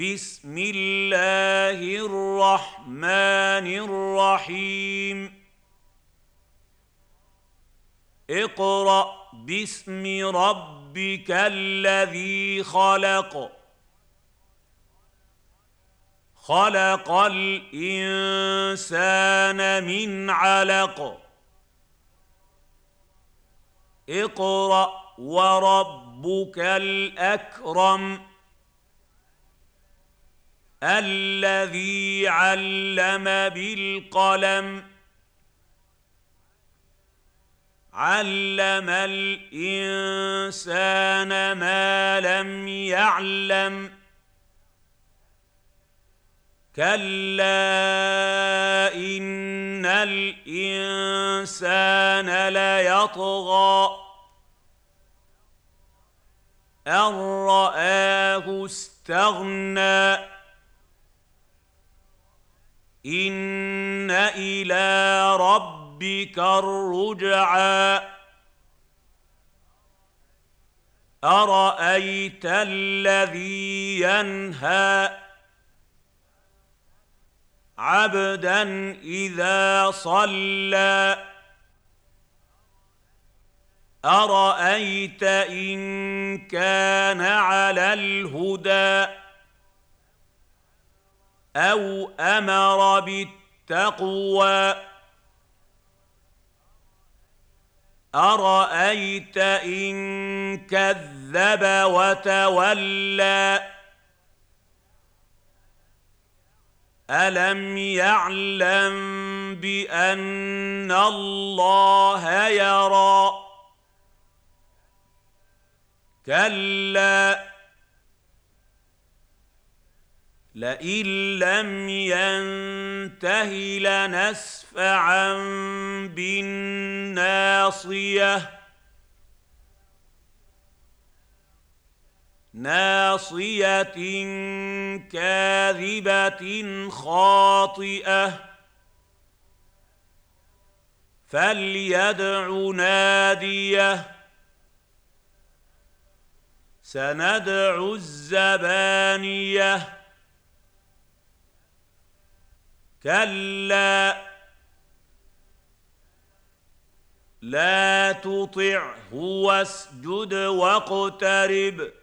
بسم الله الرحمن الرحيم اقرأ باسم ربك الذي خلق خلق الإنسان من علق اقرأ وربك الأكرم الذي علم بالقلم علم الإنسان ما لم يعلم كلا إن الإنسان ليطغى أن رآه استغنى إن إلى ربك الرجعى أرأيت الذي ينهى عبدا إذا صلى أرأيت إن كان على الهدى أو أمر بالتقوى أرأيت إن كذب وتولى ألم يعلم بأن الله يرى كلا لئن لم ينته لنسفعا بالناصية ناصية كاذبة خاطئة فليدع ناديه سندع الزبانية كلا لا تطعه واسجد واقترب